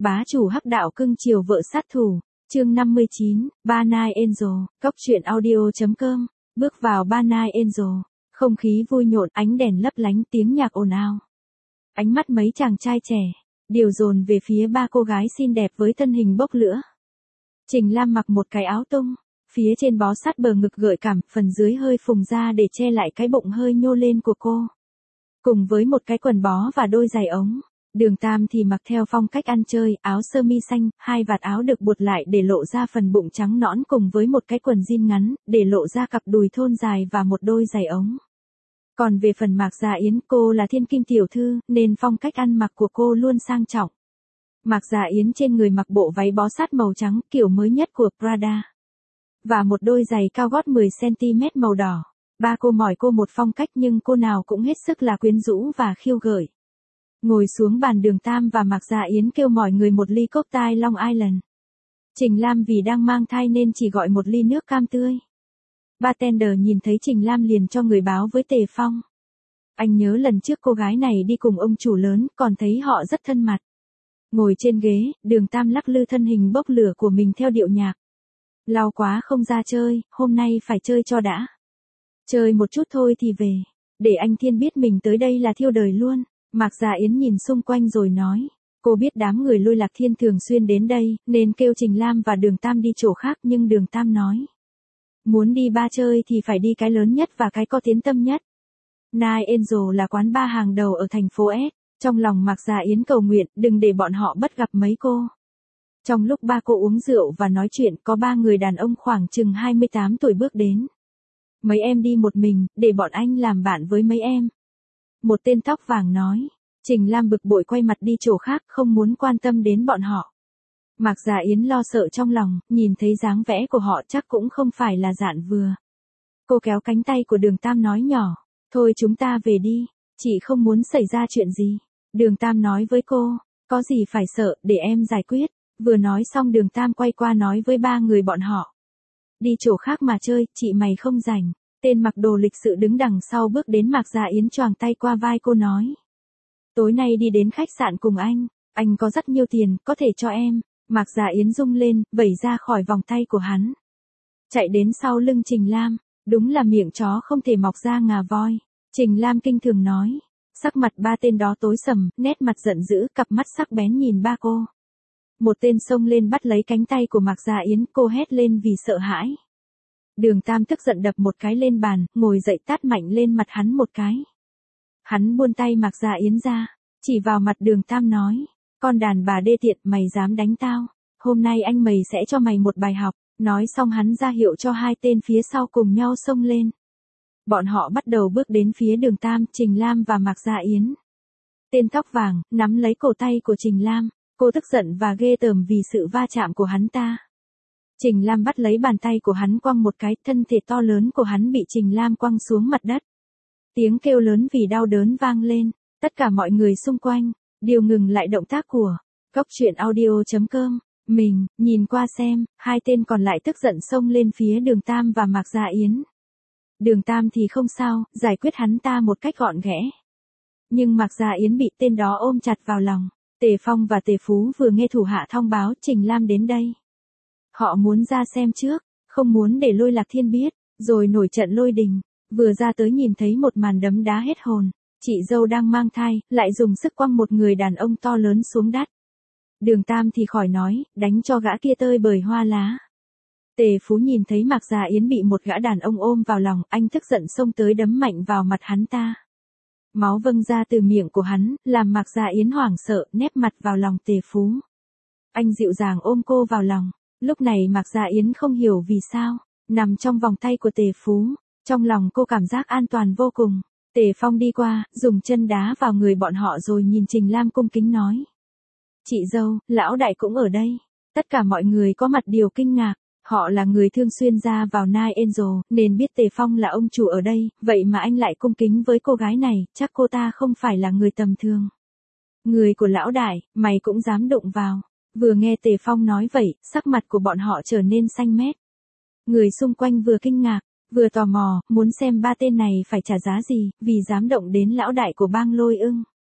Bá chủ hắc đạo cưng chiều vợ sát thủ, chương 59, Ba Night Angel, cóc truyện audio.com, bước vào Ba Night Angel, không khí vui nhộn, ánh đèn lấp lánh, tiếng nhạc ồn ào. Ánh mắt mấy chàng trai trẻ, đều dồn về phía ba cô gái xinh đẹp với thân hình bốc lửa. Trình Lam mặc một cái áo tung, phía trên bó sát bờ ngực gợi cảm, phần dưới hơi phùng ra để che lại cái bụng hơi nhô lên của cô. Cùng với một cái quần bó và đôi giày ống. Đường Tam thì mặc theo phong cách ăn chơi, áo sơ mi xanh, hai vạt áo được buộc lại để lộ ra phần bụng trắng nõn cùng với một cái quần jean ngắn, để lộ ra cặp đùi thon dài và một đôi giày ống. Còn về phần Mạc Dạ Yến, cô là thiên kim tiểu thư, nên phong cách ăn mặc của cô luôn sang trọng. Mạc Dạ Yến trên người mặc bộ váy bó sát màu trắng, kiểu mới nhất của Prada. Và một đôi giày cao gót 10cm màu đỏ. Ba cô mỏi cô một phong cách nhưng cô nào cũng hết sức là quyến rũ và khiêu gợi. Ngồi xuống bàn, Đường Tam và Mạc Dạ Yến kêu mọi người một ly cocktail Long Island. Trình Lam vì đang mang thai nên chỉ gọi một ly nước cam tươi. Bartender nhìn thấy Trình Lam liền cho người báo với Tề Phong. Anh nhớ lần trước cô gái này đi cùng ông chủ lớn, còn thấy họ rất thân mật. Ngồi trên ghế, Đường Tam lắc lư thân hình bốc lửa của mình theo điệu nhạc. Lâu quá không ra chơi, hôm nay phải chơi cho đã. Chơi một chút thôi thì về, để anh Thiên biết mình tới đây là thiêu đời luôn. Mạc Dạ Yến nhìn xung quanh rồi nói, cô biết đám người Lôi Lạc Thiên thường xuyên đến đây, nên kêu Trình Lam và Đường Tam đi chỗ khác, nhưng Đường Tam nói, muốn đi ba chơi thì phải đi cái lớn nhất và cái có tiếng tăm nhất. Night Angel là quán bar hàng đầu ở thành phố S. Trong lòng Mạc Dạ Yến cầu nguyện, đừng để bọn họ bắt gặp mấy cô. Trong lúc ba cô uống rượu và nói chuyện, có ba người đàn ông khoảng chừng 28 tuổi bước đến. Mấy em đi một mình, để bọn anh làm bạn với mấy em. Một tên tóc vàng nói. Trình Lam bực bội quay mặt đi chỗ khác, không muốn quan tâm đến bọn họ. Mạc Dạ Yến lo sợ trong lòng, nhìn thấy dáng vẻ của họ chắc cũng không phải là dạn vừa. Cô kéo cánh tay của Đường Tam nói nhỏ, thôi chúng ta về đi, chị không muốn xảy ra chuyện gì. Đường Tam nói với cô, có gì phải sợ, để em giải quyết. Vừa nói xong Đường Tam quay qua nói với ba người bọn họ. Đi chỗ khác mà chơi, chị mày không rảnh. Tên mặc đồ lịch sự đứng đằng sau bước đến Mạc Dạ Yến choàng tay qua vai cô nói. Tối nay đi đến khách sạn cùng anh có rất nhiều tiền, có thể cho em. Mạc Dạ Yến rung lên, vẩy ra khỏi vòng tay của hắn. Chạy đến sau lưng Trình Lam, đúng là miệng chó không thể mọc ra ngà voi. Trình Lam kinh thường nói. Sắc mặt ba tên đó tối sầm, nét mặt giận dữ, cặp mắt sắc bén nhìn ba cô. Một tên xông lên bắt lấy cánh tay của Mạc Dạ Yến, cô hét lên vì sợ hãi. Đường Tam tức giận đập một cái lên bàn, ngồi dậy tát mạnh lên mặt hắn một cái. Hắn buông tay Mạc Dạ Yến ra, chỉ vào mặt Đường Tam nói, con đàn bà đê tiện, mày dám đánh tao, hôm nay anh mày sẽ cho mày một bài học. Nói xong hắn ra hiệu cho hai tên phía sau cùng nhau xông lên. Bọn họ bắt đầu bước đến phía Đường Tam, Trình Lam và Mạc Dạ Yến. Tên tóc vàng, nắm lấy cổ tay của Trình Lam, cô tức giận và ghê tởm vì sự va chạm của hắn ta. Trình Lam bắt lấy bàn tay của hắn quăng một cái, thân thể to lớn của hắn bị Trình Lam quăng xuống mặt đất. Tiếng kêu lớn vì đau đớn vang lên, tất cả mọi người xung quanh đều ngừng lại động tác của cóc truyện audio.com. Mình nhìn qua xem, hai tên còn lại tức giận xông lên phía Đường Tam và Mạc Dạ Yến. Đường Tam thì không sao, giải quyết hắn ta một cách gọn ghẽ. Nhưng Mạc Dạ Yến bị tên đó ôm chặt vào lòng. Tề Phong và Tề Phú vừa nghe thủ hạ thông báo Trình Lam đến đây. Họ muốn ra xem trước, không muốn để Lôi Lạc Thiên biết, rồi nổi trận lôi đình. Vừa ra tới nhìn thấy một màn đấm đá hết hồn. Chị dâu đang mang thai, lại dùng sức quăng một người đàn ông to lớn xuống đất. Đường Tam thì khỏi nói, đánh cho gã kia tơi bời hoa lá. Tề Phú nhìn thấy Mạc Dạ Yến bị một gã đàn ông ôm vào lòng, anh tức giận xông tới đấm mạnh vào mặt hắn ta. Máu vâng ra từ miệng của hắn, làm Mạc Dạ Yến hoảng sợ, nép mặt vào lòng Tề Phú. Anh dịu dàng ôm cô vào lòng. Lúc này Mạc Dạ Yến không hiểu vì sao, nằm trong vòng tay của Tề Phú, trong lòng cô cảm giác an toàn vô cùng. Tề Phong đi qua, dùng chân đá vào người bọn họ rồi nhìn Trình Lam cung kính nói. Chị dâu, lão đại cũng ở đây. Tất cả mọi người có mặt đều kinh ngạc. Họ là người thường xuyên ra vào Night Angel, nên biết Tề Phong là ông chủ ở đây, vậy mà anh lại cung kính với cô gái này, chắc cô ta không phải là người tầm thường. Người của lão đại, mày cũng dám đụng vào. Vừa nghe Tề Phong nói vậy, sắc mặt của bọn họ trở nên xanh mét. Người xung quanh vừa kinh ngạc, vừa tò mò, muốn xem ba tên này phải trả giá gì, vì dám động đến lão đại của bang Lôi Ưng.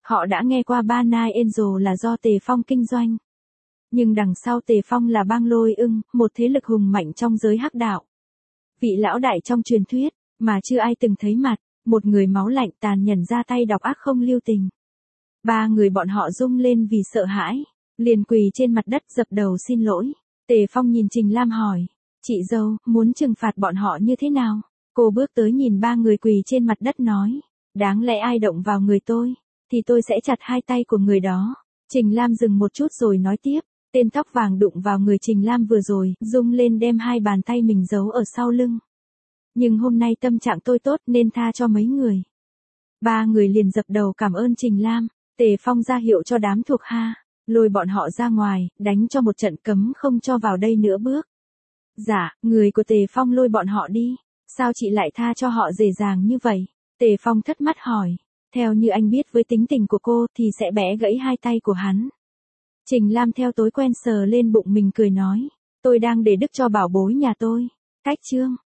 Họ đã nghe qua Ba Nai Angel là do Tề Phong kinh doanh. Nhưng đằng sau Tề Phong là Bang Lôi Ưng, một thế lực hùng mạnh trong giới hắc đạo. Vị lão đại trong truyền thuyết, mà chưa ai từng thấy mặt, một người máu lạnh tàn nhẫn ra tay độc ác không lưu tình. Ba người bọn họ rung lên vì sợ hãi, liền quỳ trên mặt đất dập đầu xin lỗi. Tề Phong nhìn Trình Lam hỏi, chị dâu, muốn trừng phạt bọn họ như thế nào? Cô bước tới nhìn ba người quỳ trên mặt đất nói, đáng lẽ ai động vào người tôi, thì tôi sẽ chặt hai tay của người đó. Trình Lam dừng một chút rồi nói tiếp, tên tóc vàng đụng vào người Trình Lam vừa rồi, rung lên đem hai bàn tay mình giấu ở sau lưng. Nhưng hôm nay tâm trạng tôi tốt nên tha cho mấy người. Ba người liền dập đầu cảm ơn Trình Lam. Tề Phong ra hiệu cho đám thuộc hạ, lôi bọn họ ra ngoài, đánh cho một trận cấm không cho vào đây nữa bước. Dạ, người của Tề Phong lôi bọn họ đi, sao chị lại tha cho họ dễ dàng như vậy? Tề Phong thất mắt hỏi, theo như anh biết với tính tình của cô thì sẽ bẻ gãy hai tay của hắn. Trình Lam theo tối quen sờ lên bụng mình cười nói, tôi đang để đức cho bảo bối nhà tôi. Cách chương